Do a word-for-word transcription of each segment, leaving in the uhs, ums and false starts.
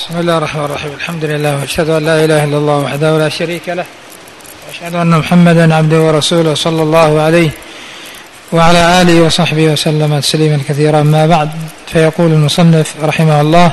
بسم الله الرحمن الرحيم. الحمد لله وأشهد أن لا إله إلا الله وحده لا شريك له، وأشهد أن محمدا عبده ورسوله صلى الله عليه وعلى آله وصحبه وسلم تسليما كثيرا. ما بعد، فيقول المصنف رحمه الله: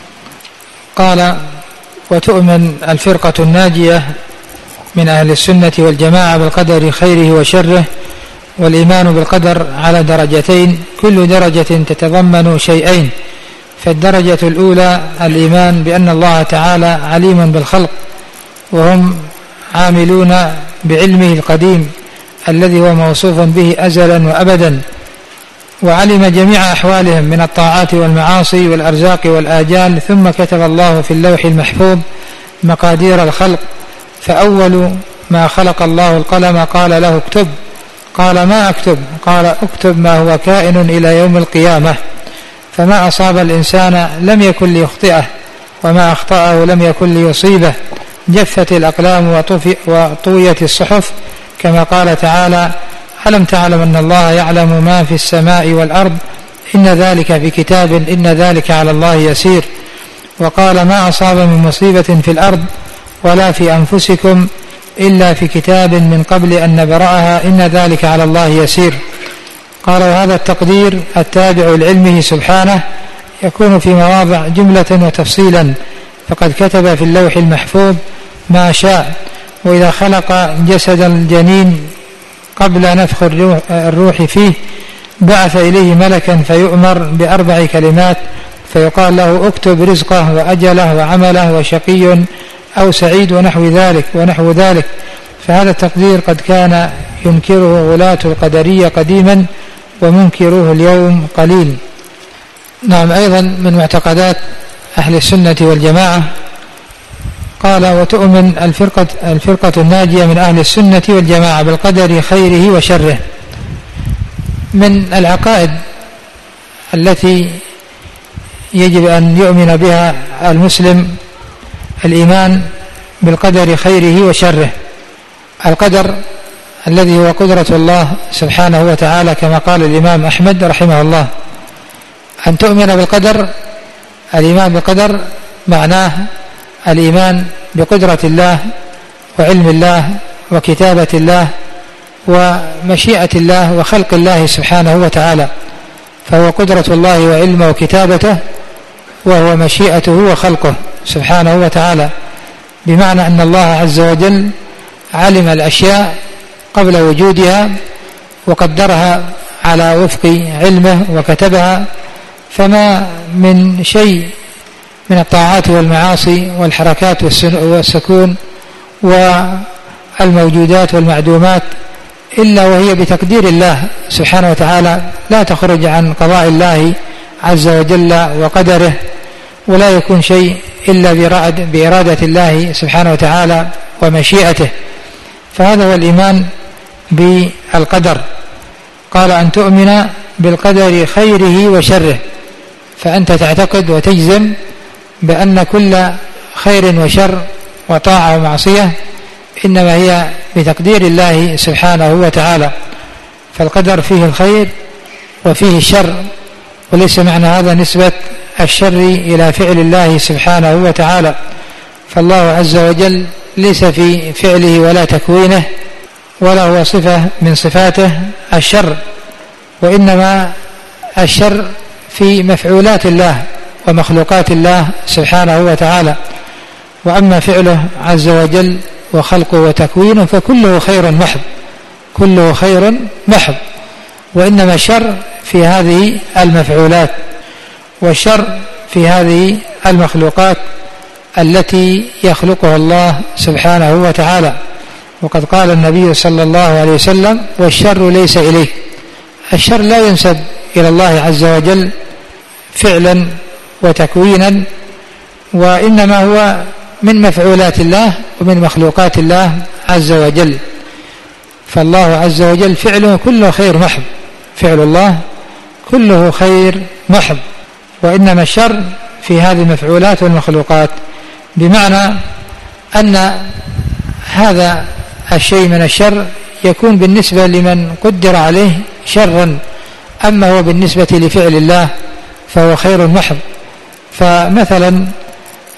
قال: وتؤمن الفرقة الناجية من أهل السنة والجماعة بالقدر خيره وشره، والإيمان بالقدر على درجتين، كل درجة تتضمن شيئين. فالدرجة الأولى الإيمان بأن الله تعالى عليم بالخلق، وهم عاملون بعلمه القديم الذي هو موصوف به أزلا وأبدا، وعلم جميع أحوالهم من الطاعات والمعاصي والأرزاق والآجال، ثم كتب الله في اللوح المحفوظ مقادير الخلق. فأول ما خلق الله القلم قال له اكتب، قال ما أكتب؟ قال اكتب ما هو كائن إلى يوم القيامة. فما أصاب الإنسان لم يكن ليخطئه، وما أخطأه لم يكن ليصيبه. جفت الأقلام وطويت الصحف، كما قال تعالى: ألم تعلم أن الله يعلم ما في السماء والأرض، إن ذلك في كتاب، إن ذلك على الله يسير. وقال: ما أصاب من مصيبة في الأرض ولا في أنفسكم إلا في كتاب من قبل أن نبرأها، إن ذلك على الله يسير. قال: وهذا التقدير التابع لعلمه سبحانه يكون في مواضع جملة وتفصيلا، فقد كتب في اللوح المحفوظ ما شاء. وإذا خلق جسد الجنين قبل نفخ الروح فيه بعث إليه ملكا فيؤمر بأربع كلمات، فيقال له اكتب رزقه وأجله وعمله وشقي أو سعيد ونحو ذلك ونحو ذلك. فهذا التقدير قد كان ينكره غلاة القدرية قديما، ومنكروه اليوم قليل. نعم، أيضا من معتقدات أهل السنة والجماعة قال: وتؤمن الفرقة, الفرقة الناجية من أهل السنة والجماعة بالقدر خيره وشره. من العقائد التي يجب أن يؤمن بها المسلم الإيمان بالقدر خيره وشره. القدر الذي هو قدرة الله سبحانه وتعالى، كما قال الإمام أحمد رحمه الله: أن تؤمن بالقدر، الإيمان بالقدر معناه الإيمان بقدرة الله وعلم الله وكتابة الله ومشيئة الله وخلق الله سبحانه وتعالى. فهو قدرة الله وعلمه وكتابته، وهو مشيئته وخلقه سبحانه وتعالى، بمعنى أن الله عز وجل علم الأشياء قبل وجودها وقدرها على وفق علمه وكتبها. فما من شيء من الطاعات والمعاصي والحركات والسكون والموجودات والمعدومات إلا وهي بتقدير الله سبحانه وتعالى، لا تخرج عن قضاء الله عز وجل وقدره، ولا يكون شيء إلا بإرادة الله سبحانه وتعالى ومشيئته. فهذا هو الإيمان بالقدر. قال: أن تؤمن بالقدر خيره وشره، فأنت تعتقد وتجزم بأن كل خير وشر وطاعة ومعصية إنما هي بتقدير الله سبحانه وتعالى. فالقدر فيه الخير وفيه الشر، وليس معنى هذا نسبة الشر إلى فعل الله سبحانه وتعالى. فالله عز وجل ليس في فعله ولا تكوينه ولا هو صفة من صفاته الشر، وإنما الشر في مفعولات الله ومخلوقات الله سبحانه وتعالى. وأما فعله عز وجل وخلقه وتكوينه فكله خير محض، كله خير محض، وإنما الشر في هذه المفعولات، والشر في هذه المخلوقات التي يخلقها الله سبحانه وتعالى. وقد قال النبي صلى الله عليه وسلم: والشر ليس إليك. الشر لا ينسب إلى الله عز وجل فعلا وتكوينا، وإنما هو من مفعولات الله ومن مخلوقات الله عز وجل. فالله عز وجل فعله كله خير محض، فعل الله كله خير محض، وإنما الشر في هذه المفعولات والمخلوقات، بمعنى أن هذا الشيء من الشر يكون بالنسبة لمن قدر عليه شرا، أما هو بالنسبة لفعل الله فهو خير محض. فمثلا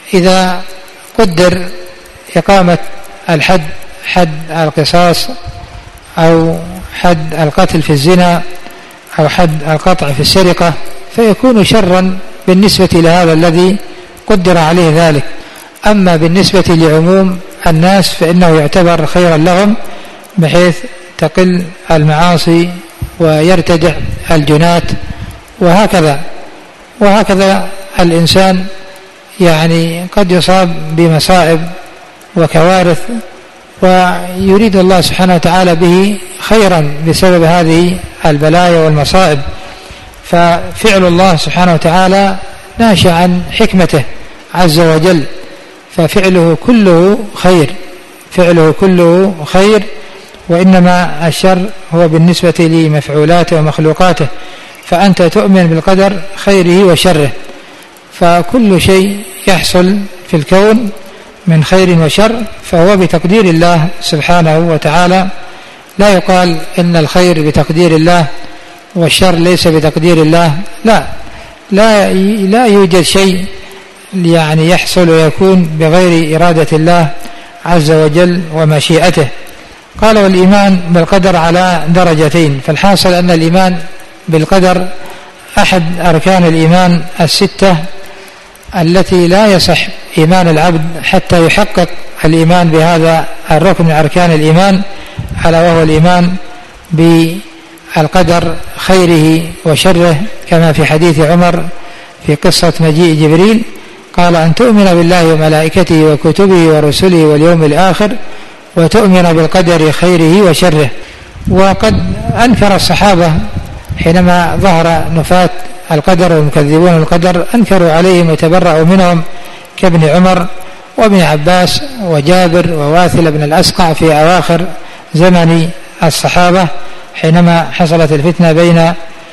إذا قدر إقامة الحد، حد القصاص أو حد القتل في الزنا أو حد القطع في السرقة، فيكون شرا بالنسبة لهذا الذي قدر عليه ذلك. أما بالنسبة لعموم الناس فإنه يعتبر خيرا لهم، بحيث تقل المعاصي ويرتدع الجنات. وهكذا وهكذا الإنسان يعني قد يصاب بمصائب وكوارث ويريد الله سبحانه وتعالى به خيرا بسبب هذه البلايا والمصائب، ففعل الله سبحانه وتعالى ناشئ عن حكمته عز وجل، ففعله كله خير، فعله كله خير، وإنما الشر هو بالنسبة لمفعولاته ومخلوقاته. فأنت تؤمن بالقدر خيره وشره، فكل شيء يحصل في الكون من خير وشر فهو بتقدير الله سبحانه وتعالى. لا يقال إن الخير بتقدير الله والشر ليس بتقدير الله، لا لا لا يوجد شيء يعني يحصل ويكون بغير إرادة الله عز وجل ومشيئته. قال والإيمان بالقدر على درجتين، فالحاصل أن الإيمان بالقدر أحد أركان الإيمان الستة التي لا يصح إيمان العبد حتى يحقق الإيمان بهذا الركن من أركان الإيمان، ألا وهو الإيمان بالقدر خيره وشره، كما في حديث عمر في قصة مجيء جبريل قال أن تؤمن بالله وملائكته وكتبه ورسله واليوم الآخر وتؤمن بالقدر خيره وشره. وقد أنكر الصحابة حينما ظهر نفاة القدر والمكذبون القدر، أنكروا عليهم وتبرأوا منهم كابن عمر وابن عباس وجابر وواثل بن الأسقع في أواخر زمن الصحابة حينما حصلت الفتنة بين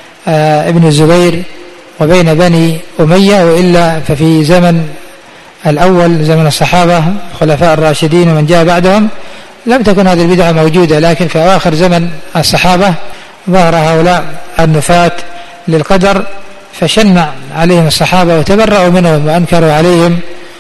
ابن الزبير وبين بني أمية، وإلا ففي زمن الأول زمن الصحابة خلفاء الراشدين ومن جاء بعدهم لم تكن هذه البدعة موجودة، لكن في أواخر زمن الصحابة ظهر هؤلاء النفاة للقدر فشنع عليهم الصحابة وتبرأوا منهم وأنكروا عليهم،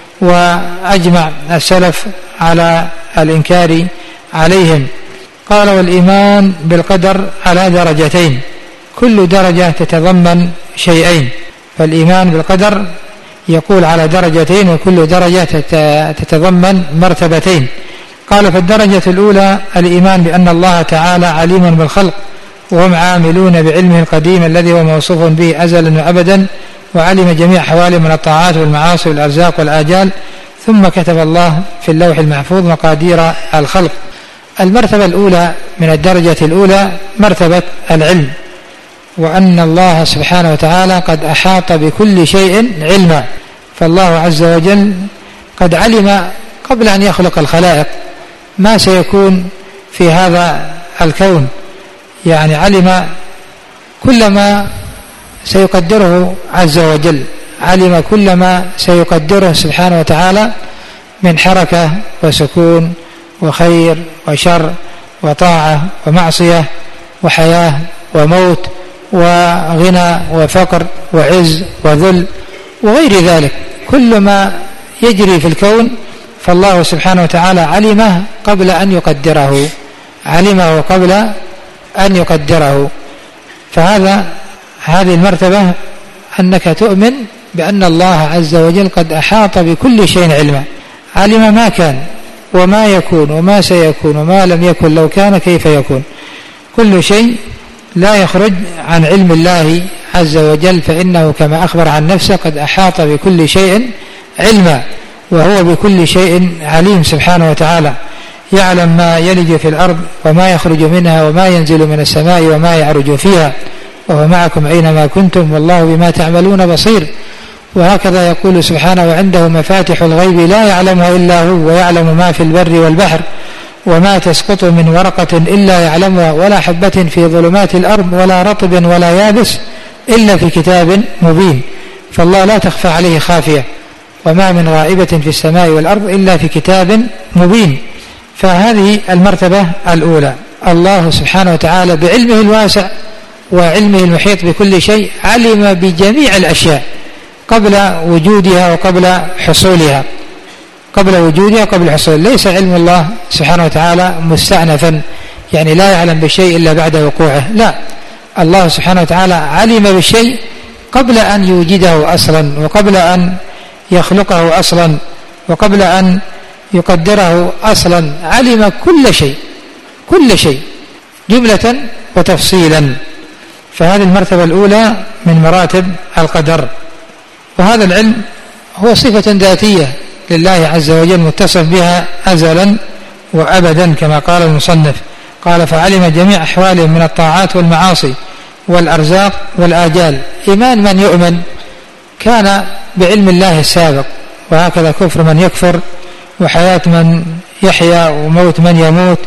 وأجمع السلف على الإنكار عليهم. قال والإيمان بالقدر على درجتين، كل درجة تتضمن شيئين، فالإيمان بالقدر يقول على درجتين وكل درجة تتضمن مرتبتين. قال فالدرجة الأولى الإيمان بأن الله تعالى عليم بالخلق وهم عاملون بعلمه القديم الذي هو موصوف به أزلا وأبدا، وعلم جميع حوالهم من الطاعات والمعاصي والأرزاق والآجال، ثم كتب الله في اللوح المحفوظ مقادير الخلق. المرتبة الأولى من الدرجة الأولى مرتبة العلم، وأن الله سبحانه وتعالى قد أحاط بكل شيء علما، فالله عز وجل قد علم قبل أن يخلق الخلائق ما سيكون في هذا الكون، يعني علم كل ما سيقدره عز وجل، علم كل ما سيقدره سبحانه وتعالى من حركة وسكون وخير وشر وطاعة ومعصية وحياة وموت وغنى وفقر وعز وذل وغير ذلك. كل ما يجري في الكون فالله سبحانه وتعالى علمه قبل أن يقدره، علمه قبل أن يقدره. فهذا هذه المرتبة أنك تؤمن بأن الله عز وجل قد أحاط بكل شيء علما، علم ما كان وما يكون وما سيكون وما لم يكن لو كان كيف يكون، كل شيء لا يخرج عن علم الله عز وجل، فإنه كما أخبر عن نفسه قد أحاط بكل شيء علما، وهو بكل شيء عليم سبحانه وتعالى، يعلم ما يلج في الأرض وما يخرج منها وما ينزل من السماء وما يعرج فيها، وهو معكم أينما كنتم والله بما تعملون بصير. وهكذا يقول سبحانه وعنده مفاتح الغيب لا يعلمها إلا هو، ويعلم ما في البر والبحر وما تسقط من ورقة إلا يعلمها ولا حبة في ظلمات الأرض ولا رطب ولا يابس إلا في كتاب مبين. فالله لا تخفى عليه خافية، وما من غائبة في السماء والأرض إلا في كتاب مبين. فهذه المرتبة الأولى، الله سبحانه وتعالى بعلمه الواسع وعلمه المحيط بكل شيء علم بجميع الأشياء، قبل وجودها وقبل حصولها، قبل وجودها وقبل حصولها. ليس علم الله سبحانه وتعالى مستأنفا، يعني لا يعلم بشيء إلا بعد وقوعه، لا، الله سبحانه وتعالى علم بالشيء قبل أن يوجده أصلا، وقبل أن يخلقه أصلا، وقبل أن يقدره أصلا، علم كل شيء، كل شيء جملة وتفصيلا. فهذه المرتبة الأولى من مراتب القدر. وهذا العلم هو صفة ذاتية لله عز وجل متصف بها أزلا وأبدا، كما قال المصنف، قال فعلم جميع أحوالهم من الطاعات والمعاصي والأرزاق والآجال. إيمان من يؤمن كان بعلم الله السابق، وهكذا كفر من يكفر، وحياة من يحيا، وموت من يموت،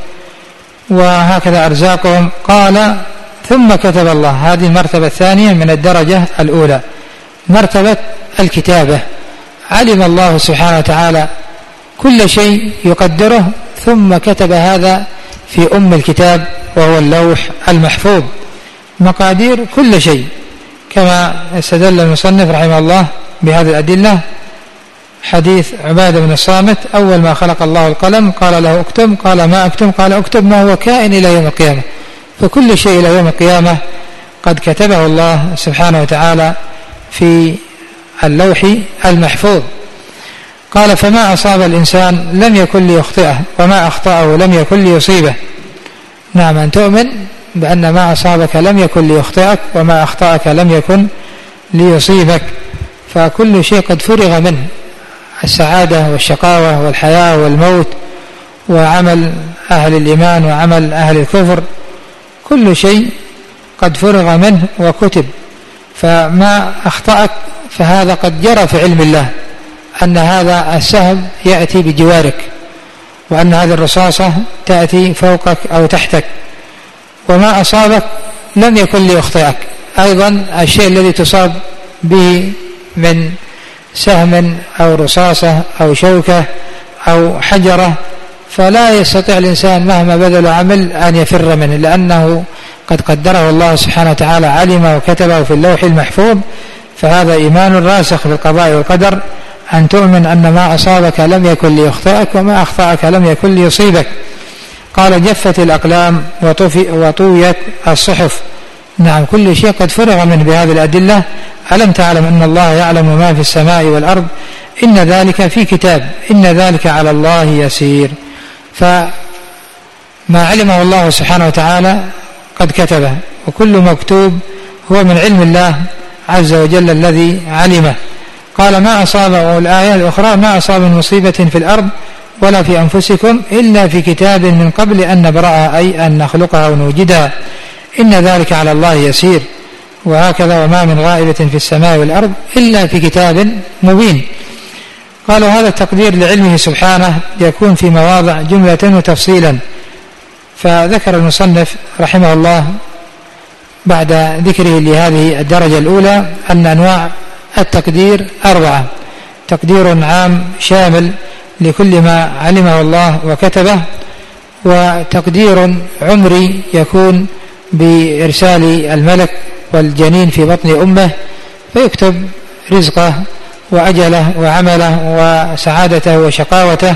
وهكذا أرزاقهم. قال ثم كتب الله. هذه المرتبة الثانية من الدرجة الأولى، مرتبة الكتابة. علم الله سبحانه وتعالى كل شيء يقدره، ثم كتب هذا في أم الكتاب وهو اللوح المحفوظ، مقادير كل شيء، كما استدل المصنف رحمه الله بهذه الأدلة حديث عبادة بن الصامت: أول ما خلق الله القلم قال له اكتب، قال ما اكتب، قال اكتب ما هو كائن إلى يوم القيامة. فكل شيء إلى يوم القيامة قد كتبه الله سبحانه وتعالى في اللوح المحفوظ. قال فما أصاب الإنسان لم يكن ليخطئه، وما أخطأه لم يكن ليصيبه. نعم، أن تؤمن بأن ما أصابك لم يكن ليخطئك، وما أخطأك لم يكن ليصيبك، فكل شيء قد فرغ منه، السعادة والشقاوة والحياة والموت، وعمل أهل الإيمان وعمل أهل الكفر، كل شيء قد فرغ منه وكتب. فما أخطأك فهذا قد جرى في علم الله، أن هذا السهم يأتي بجوارك، وأن هذه الرصاصة تأتي فوقك أو تحتك. وما أصابك لم يكن ليخطئك، أيضا الشيء الذي تصاب به من سهم أو رصاصة أو شوكة أو حجرة، فلا يستطيع الإنسان مهما بذل عمل أن يفر منه، لأنه قد قدره الله سبحانه وتعالى، علم وكتبه في اللوح المحفوظ. فهذا إيمان راسخ بالقضاء والقدر، أن تؤمن أن ما أصابك لم يكن ليخطئك، وما أخطأك لم يكن ليصيبك. قال جفت الأقلام وطويت الصحف. نعم، كل شيء قد فرغ منه بهذه الأدلة. ألم تعلم أن الله يعلم ما في السماء والأرض، إن ذلك في كتاب، إن ذلك على الله يسير. فما علمه الله سبحانه وتعالى قد كتبه، وكل مكتوب هو من علم الله عز وجل الذي علمه. قال ما أصاب، والآية الأخرى ما أصاب من مصيبة في الأرض ولا في أنفسكم إلا في كتاب من قبل أن نبرأها، أي أن نخلقها ونوجدها، إن ذلك على الله يسير. وهكذا وما من غائبة في السماء والأرض إلا في كتاب مبين. قالوا هذا التقدير لعلمه سبحانه يكون في مواضع جملة وتفصيلا. فذكر المصنف رحمه الله بعد ذكره لهذه الدرجة الأولى أن أنواع التقدير أربعة: تقدير عام شامل لكل ما علمه الله وكتبه، وتقدير عمري يكون بإرسال الملك والجنين في بطن أمه فيكتب رزقه وأجله وعمله وسعادته وشقاوته،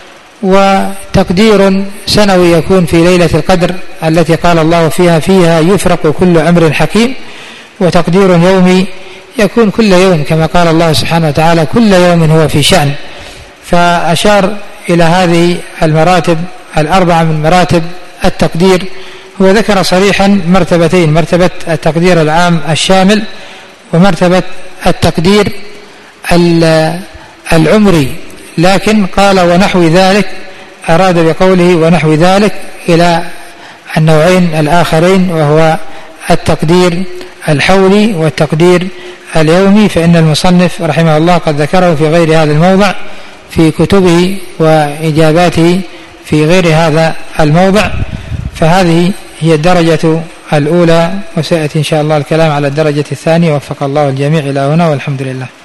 وتقدير سنوي يكون في ليلة القدر التي قال الله فيها فيها يفرق كل أمر حكيم، وتقدير يومي يكون كل يوم كما قال الله سبحانه وتعالى كل يوم هو في شأن. فأشار إلى هذه المراتب الأربعة من مراتب التقدير. هو ذكر صريحا مرتبتين: مرتبة التقدير العام الشامل، ومرتبة التقدير العمري. لكن قال ونحو ذلك، أراد بقوله ونحو ذلك إلى النوعين الآخرين، وهو التقدير الحولي والتقدير اليومي. فإن المصنف رحمه الله قد ذكره في غير هذا الموضع في كتبه وإجاباته في غير هذا الموضع. فهذه هي الدرجة الأولى، وسيأتي إن شاء الله الكلام على الدرجة الثانية. وفق الله الجميع إلى هنا، والحمد لله.